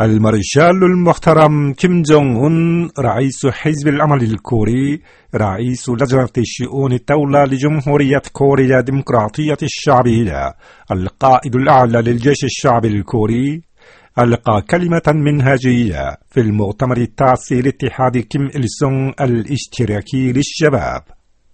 المارشال المحترم كيم جونغ أون رئيس حزب العمل الكوري، رئيس لجنة شؤون الدولة لجمهورية كوريا الديمقراطية الشعبية، القائد الأعلى للجيش الشعبي الكوري، ألقى كلمة منهجية في المؤتمر التاسع لاتحاد كيم إل سونغ الاشتراكي للشباب،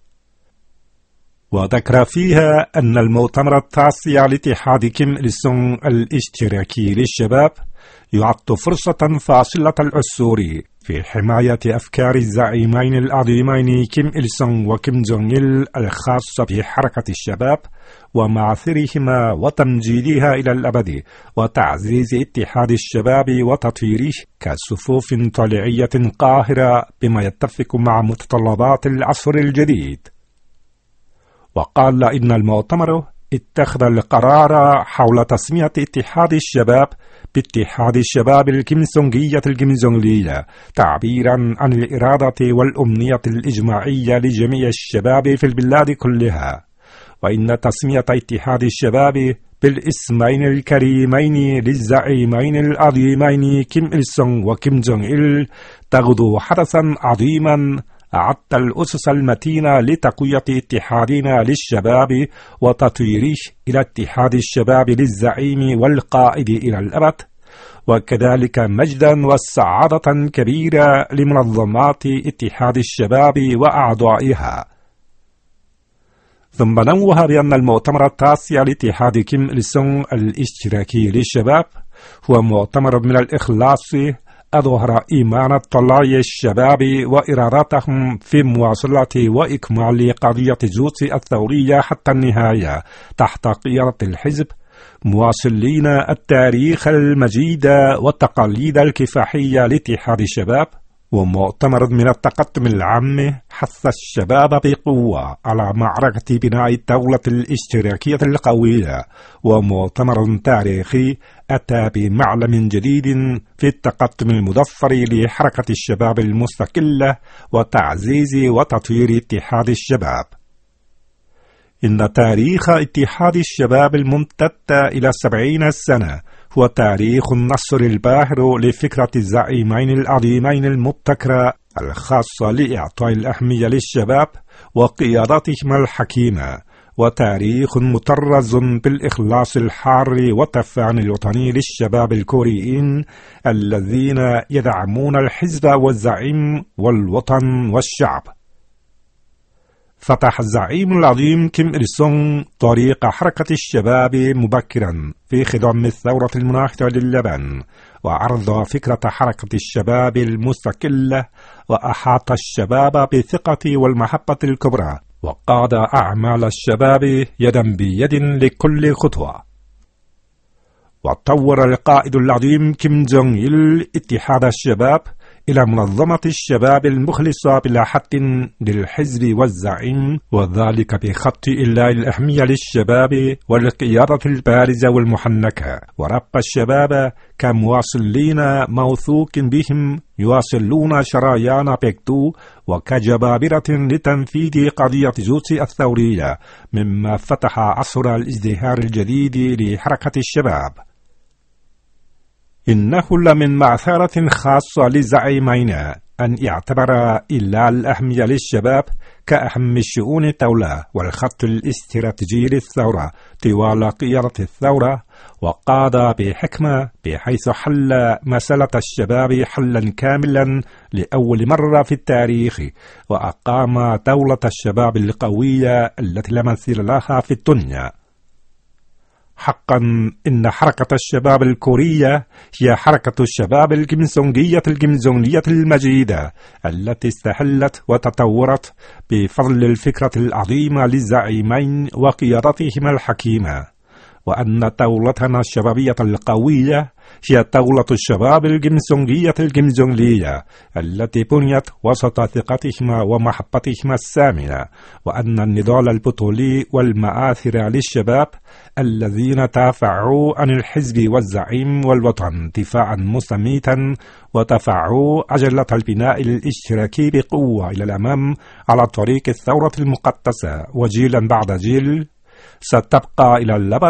وذكر فيها أن المؤتمر التاسع لاتحاد كيم إل سونغ الاشتراكي للشباب يعد فرصة فاصلة العصور في حماية أفكار الزعيمين العظيمين كيم إل سونغ وكيم جونغ إل الخاصة بحركة الشباب ومعاثرهما وتمجيدها إلى الأبد، وتعزيز اتحاد الشباب وتطويره كصفوف طليعية قاهرة بما يتفق مع متطلبات العصر الجديد. وقال إن المؤتمر اتخذ القرار حول تسمية اتحاد الشباب باتحاد الشباب الكيمسونغية الكيمجونغلية، تعبيرا عن الإرادة والأمنية الإجماعية لجميع الشباب في البلاد كلها، وإن تسمية اتحاد الشباب بالاسمين الكريمين للزعيمين العظيمين كيم إل سونغ وكيم جونغ إل تغدو حدثا عظيما أعد الأسس المتينة لتقوية اتحادنا للشباب وتطويره إلى اتحاد الشباب للزعيم والقائد إلى الأبد، وكذلك مجدا والسعادة كبيرة لمنظمات اتحاد الشباب وأعضائها. ثم نوه بأن المؤتمر التاسع لاتحاد كيم إل سونغ الاشتراكي للشباب هو مؤتمر من الإخلاص أظهر إيمان طلائع الشباب وإرادتهم في مواصلة وإكمال قضية جوتسي الثورية حتى النهاية تحت قيادة الحزب، مواصلين التاريخ المجيد والتقاليد الكفاحية لاتحاد الشباب. ومؤتمر من التقدم العام حث الشباب بقوة على معركة بناء الدولة الاشتراكية القوية، ومؤتمر تاريخي أتى بمعلم جديد في التقدم المظفر لحركة الشباب المستقلة وتعزيز وتطوير اتحاد الشباب. إن تاريخ اتحاد الشباب الممتد إلى 70 سنة هو تاريخ النصر الباهر لفكرة الزعيمين العظيمين المبتكرة الخاصة لإعطاء الأهمية للشباب وقيادتهم الحكيمة، وتاريخ مطرز بالإخلاص الحار والتفاني الوطني للشباب الكوريين الذين يدعمون الحزب والزعيم والوطن والشعب. فتح الزعيم العظيم كيم إل سونغ طريق حركة الشباب مبكرا في خضم الثورة المناهضة لليابان، وعرض فكرة حركة الشباب المستقلة، وأحاط الشباب بالثقة والمحبة الكبرى، وقاد أعمال الشباب يدا بيد لكل خطوة. وطور القائد العظيم كيم جونغ إل اتحاد الشباب إلى منظمة الشباب المخلصة بلا حد للحزب والزعيم، وذلك بخط إلاء الأهمية للشباب والقيادة البارزة والمحنكة، وربى الشباب كمواصلين موثوق بهم يواصلون شرايان بيكتو وكجبابرة لتنفيذ قضية جوتسي الثورية، مما فتح عصر الازدهار الجديد لحركة الشباب. إنه لمن معثرة خاصة لزعيمين أن يعتبر إلا الأهمية للشباب كأهم شؤون الدولة والخط الاستراتيجي للثورة طوال قيادة الثورة، وقاد بحكمة بحيث حل مسألة الشباب حلا كاملا لأول مرة في التاريخ، وأقام دولة الشباب القوية التي لا مثيل لها في الدنيا. حقا إن حركة الشباب الكورية هي حركة الشباب الكيمسونغية الكيمجونغلية المجيدة التي استحلت وتطورت بفضل الفكرة العظيمة للزعيمين وقيادتهما الحكيمة، وأن دولتنا الشبابية القوية هي دولة الشباب الكيمسونغية الكيمجونغلية التي بنيت وسط ثقتهما ومحبتهما السامية، وأن النضال البطولي والمآثر للشباب الذين دافعوا عن الحزب والزعيم والوطن دفاعا مستميتا ودفعوا عجلة البناء الاشتراكي بقوة إلى الأمام على طريق الثورة المقدسة، وجيلا بعد جيل ستبقى إلى الأبد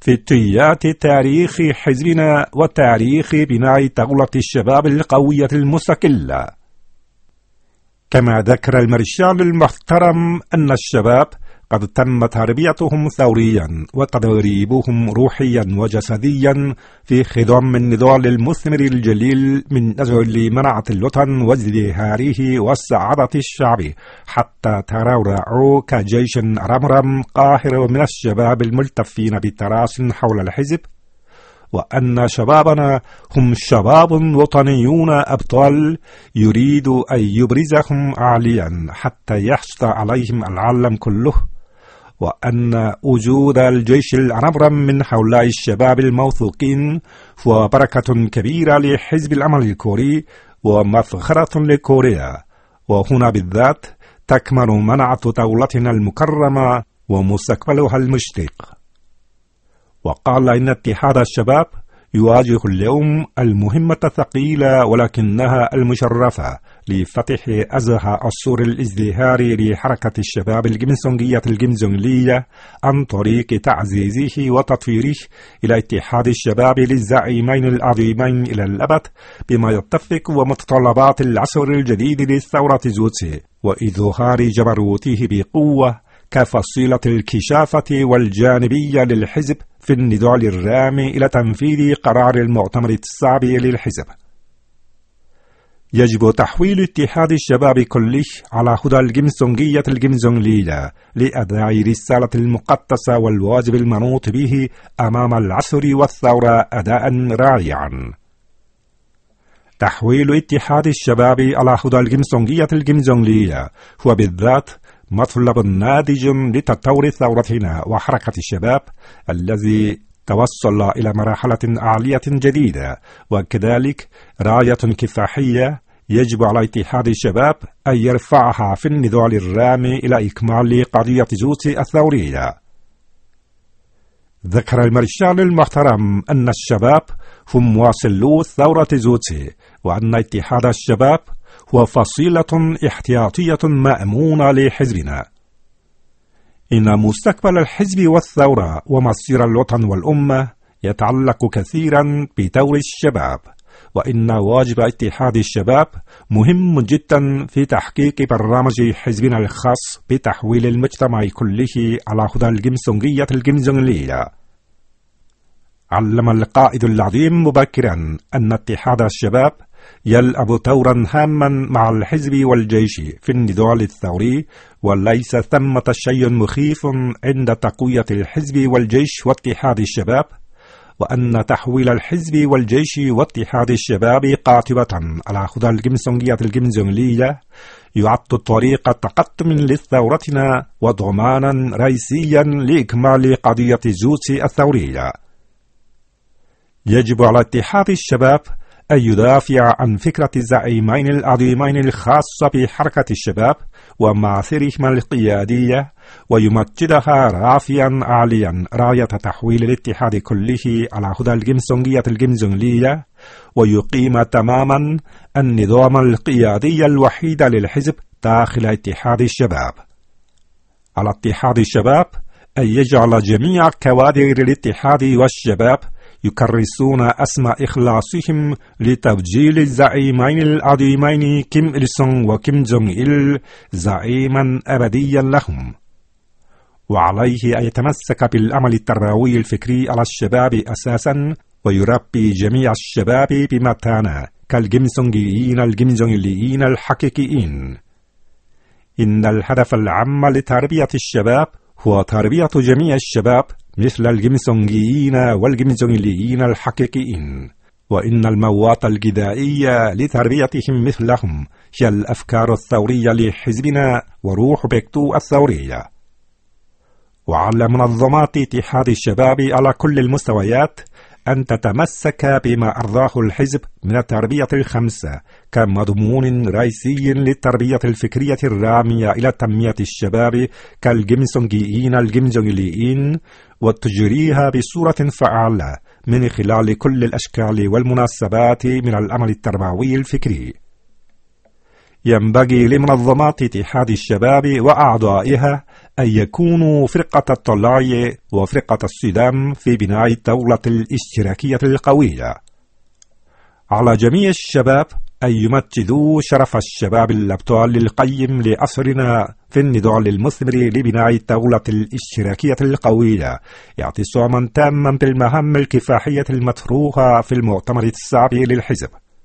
في طيات تاريخ حزبنا وتاريخ بناء طاولة الشباب القوية المستقلة. كما ذكر المارشال المحترم أن الشباب قد تم تربيتهم ثوريا وتدريبهم روحيا وجسديا في خضم النضال المثمر الجليل من أجل منعة الوطن وازدهاره والسعادة الشعبي، حتى ترعرعوا كجيش رمرم قاهر من الشباب الملتفين بتراس حول الحزب، وأن شبابنا هم شباب وطنيون أبطال يريد أن يبرزهم عاليا حتى يحشد عليهم العالم كله، وأن وجود الجيش الرمرم من هؤلاء الشباب الموثوقين هو بركة كبيرة لحزب الأمل الكوري ومفخرة لكوريا، وهنا بالذات تكمن منعة دولتنا المكرمة ومستقبلها المشرق. وقال إن اتحاد الشباب يواجه اليوم المهمة الثقيلة ولكنها المشرفة لفتح أزهى السور الازدهاري لحركة الشباب الجيمسونجية الجيمسونجلية عن طريق تعزيزه وتطويره إلى اتحاد الشباب للزعيمين العظيمين إلى الأبد، بما يتفق ومتطلبات العصر الجديد للثورة زوتسي وإظهار جبروته بقوة كفصيلة الكشافة والجانبية للحزب في النضال الرامي إلى تنفيذ قرار المؤتمر السابع للحزب. يجب تحويل اتحاد الشباب كله على هدى الجيمسونجية الجيمسونجلية لأداء رسالة المقدسة والواجب المنوط به أمام العصر والثورة أداء رائعا. تحويل اتحاد الشباب على هدى الجيمسونجية الجيمسونجلية هو بالذات مطلب ناتج لتطور ثورتنا وحركة الشباب الذي توصل إلى مرحلة عالية جديدة، وكذلك راية كفاحية يجب على اتحاد الشباب أن يرفعها في النضال الرامي إلى إكمال قضية زوتسي الثورية. ذكر المارشال المحترم أن الشباب هم واصلو الثورة زوتسي، وأن اتحاد الشباب هو فصيلة احتياطية مأمونة لحزبنا. إن مستقبل الحزب والثورة ومصير الوطن والأمة يتعلق كثيرا بدور الشباب، وإن واجب اتحاد الشباب مهم جدا في تحقيق برنامج حزبنا الخاص بتحويل المجتمع كله على هدى الجيمسونجية الجيمسونجلية. علم القائد العظيم مبكرا أن اتحاد الشباب يلعب دورا هاما مع الحزب والجيش في النضال الثوري، وليس ثمة شيء مخيف عند تقوية الحزب والجيش واتحاد الشباب، وأن تحويل الحزب والجيش واتحاد الشباب قاطبة على هدى الجيمسونجية الجيمسونجلية يعد طريق تقدم لثورتنا وضمانا رئيسيا لإكمال قضية زوتسي الثورية. يجب على اتحاد الشباب أن يدافع عن فكرة الزعيمين العظيمين الخاصة بحركة الشباب ومعاثرهم القيادية، ويمجدها رافعا عاليا راية تحويل الاتحاد كله على هدى الجيمسونجية الجيمسونجلية، ويقيم تماما النظام القيادي الوحيد للحزب داخل اتحاد الشباب. على اتحاد الشباب أن يجعل جميع كوادر الاتحاد والشباب يكرسون أسمى إخلاصهم لتبجيل الزعيمين العظيمين كيم إل سونغ وكيم جونغ إل زعيما أبديا لهم، وعليه أن يتمسك بالعمل التربوي الفكري على الشباب أساسا، ويربي جميع الشباب بمتانة كالجيمسونجيين الجيمسونجليين الحقيقيين. إن الهدف العام لتربية الشباب هو تربية جميع الشباب مثل الجيمسونجيين والجيمسونجليين الحقيقيين، وإن المواد الغذائية لتربيتهم مثلهم هي الأفكار الثورية لحزبنا وروح بيكتو الثورية. وعلى منظمات اتحاد الشباب على كل المستويات أن تتمسك بما أرضاه الحزب من التربية الخمسة كمضمون رئيسي للتربية الفكرية الرامية إلى تنمية الشباب كالجيمسونجيين الجيمسونجليين، وتجريها بصورة فعالة من خلال كل الأشكال والمناسبات من العمل التربوي الفكري. ينبغي لمنظمات اتحاد الشباب وأعضائها أن يكونوا فرقة الطلائع وفرقة الصدام في بناء الدولة الاشتراكية القوية. على جميع الشباب أن يمجدوا شرف الشباب الأبطال القيم لعصرنا في النضال المثمر لبناء الدولة الاشتراكية القوية، اعتصاما تاما بالمهام الكفاحية المطروحة في المؤتمر السابع للحزب.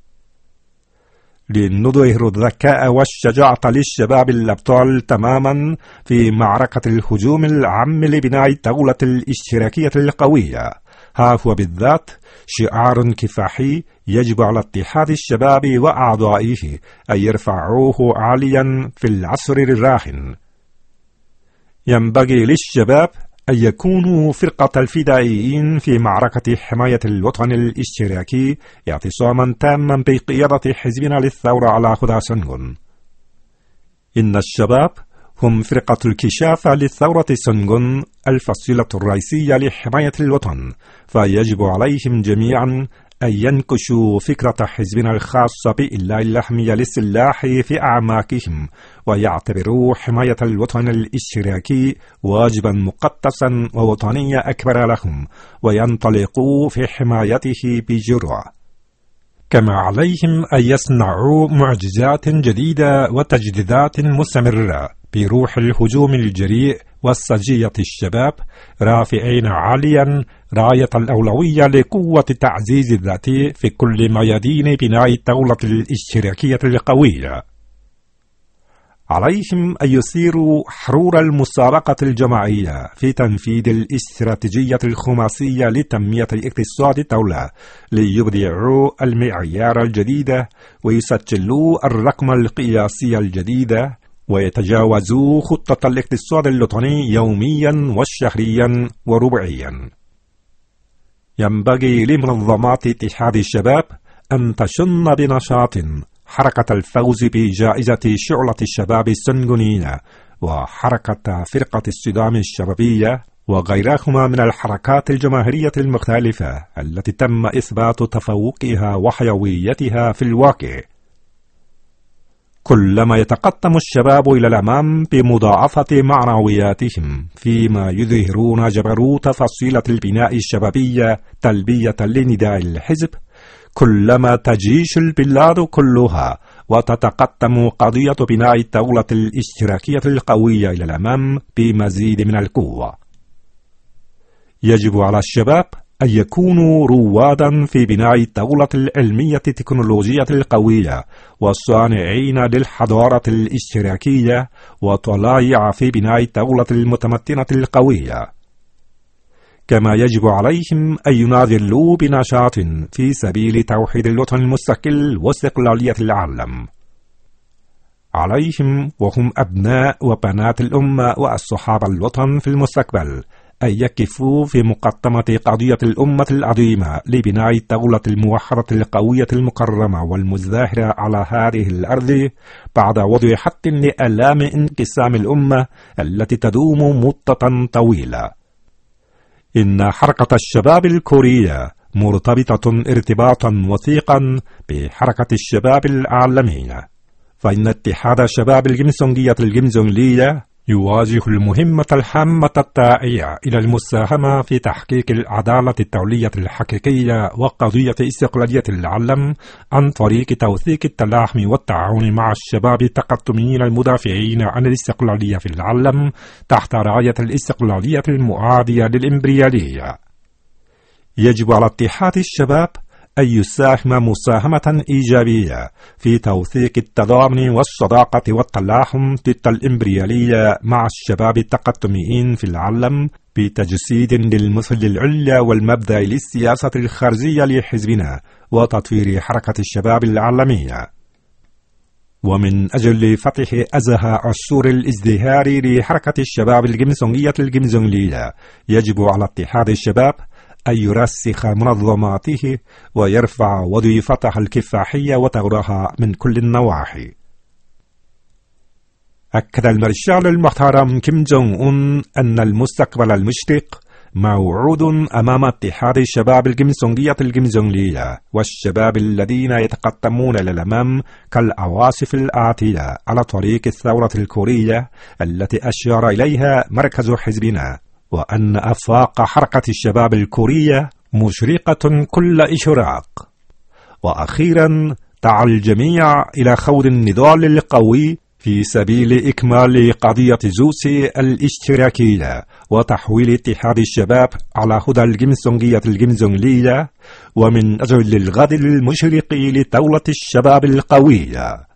لنظهر الذكاء والشجاعة للشباب الأبطال تماما في معركة الهجوم العام لبناء الدولة الاشتراكية القوية. ها هو بالذات شعار كفاحي يجب على اتحاد الشباب وأعضائه أن يرفعوه عاليا في العصر الراهن. ينبغي للشباب أن يكونوا فرقة الفدائيين في معركة حماية الوطن الاشتراكي، اعتصاما تاما بقيادة حزبنا للثورة على هدى سنغون. إن الشباب هم فرقة الكشافة للثورة سنغون، الفصيلة الرئيسية لحماية الوطن، فيجب عليهم جميعا أن ينكشوا فكرة حزبنا الخاصة بإلاء الأهمية للسلاح في أعماقهم، ويعتبروا حماية الوطن الاشتراكي واجبا مقدسا ووطنيا أكبر لهم، وينطلقوا في حمايته بجرأة. كما عليهم أن يصنعوا معجزات جديدة وتجديدات مستمرة بروح الهجوم الجريء والسجية الشباب، رافعين عاليا راية الأولوية لقوة تعزيز الذات في كل ميادين بناء الدولة الاشتراكية القوية. عليهم أن يثيروا حرور المسابقة الجماعية في تنفيذ الاستراتيجية الخماسية لتنمية اقتصاد الدولة، ليبدعوا المعيار الجديد ويسجلوا الرقم القياسي الجديد، ويتجاوزوا خطة الاقتصاد الوطني يوميا وشهريا وربعيا. ينبغي لمنظمات اتحاد الشباب أن تشن بنشاط حركة الفوز بجائزة شعلة الشباب السنغونيين، وحركة فرقة الصدام الشبابية، وغيرهما من الحركات الجماهيرية المختلفة التي تم إثبات تفوقها وحيويتها في الواقع. كلما يتقدم الشباب إلى الأمام بمضاعفة معنوياتهم فيما يظهرون جبروت فصيلة البناء الشبابية تلبية لنداء الحزب، كلما تجيش البلاد كلها وتتقدم قضية بناء الدولة الاشتراكية القوية إلى الأمام بمزيد من القوة. يجب على الشباب أن يكونوا روادا في بناء الدولة العلمية التكنولوجية القوية، والصانعين للحضارة الاشتراكية، وطلائع في بناء الدولة المتمتنة القوية. كما يجب عليهم أن يناضلوا بنشاط في سبيل توحيد الوطن المستقل واستقلالية العالم. عليهم وهم أبناء وبنات الأمة وأصحاب الوطن في المستقبل أن يقفوا في مقدمة قضية الأمة العظيمة لبناء الدولة الموحدة القوية المكرمة والمزدهرة على هذه الأرض، بعد وضع حد لآلام انقسام الأمة التي تدوم مدة طويلة. إن حركة الشباب الكورية مرتبطة ارتباطا وثيقا بحركة الشباب العالمية، فإن اتحاد الشباب الجمسونجية الجمسونلية يواجه المهمة الهامة الداعية إلى المساهمة في تحقيق العدالة الدولية الحقيقية وقضية استقلالية العالم عن طريق توثيق التلاحم والتعاون مع الشباب التقدميين المدافعين عن الاستقلالية في العالم تحت راية الاستقلالية المعادية للإمبريالية. يجب على اتحاد الشباب أن يساهم مساهمة إيجابية في توثيق التضامن والصداقة والتلاحم ضد الإمبريالية مع الشباب التقدميين في العالم، بتجسيد للمثل العليا والمبدأ للسياسة الخارجية لحزبنا وتطوير حركة الشباب العالمية. ومن أجل فتح أزهى عصور الازدهار لحركة الشباب الجمسونجية الجمسونلية، يجب على اتحاد الشباب أن يرسخ منظماته ويرفع وظيفتها الكفاحية وتغرها من كل النواحي. أكد المارشال المحترم كيم جونغ أون أن المستقبل المشرق موعود أمام اتحاد الشباب الكيمسونغية الكيمجونغلية والشباب الذين يتقدمون للأمام كالعواصف الآتية على طريق الثورة الكورية التي أشار إليها مركز حزبنا، وأن آفاق حركة الشباب الكورية مشرقة كل إشراق. وأخيرا دعا الجميع إلى خوض النضال القوي في سبيل إكمال قضية جوسي الاشتراكية وتحويل اتحاد الشباب على هدى الكيمسونغية الكيمجونغلية، ومن أجل الغد المشرق لدولة الشباب القوية.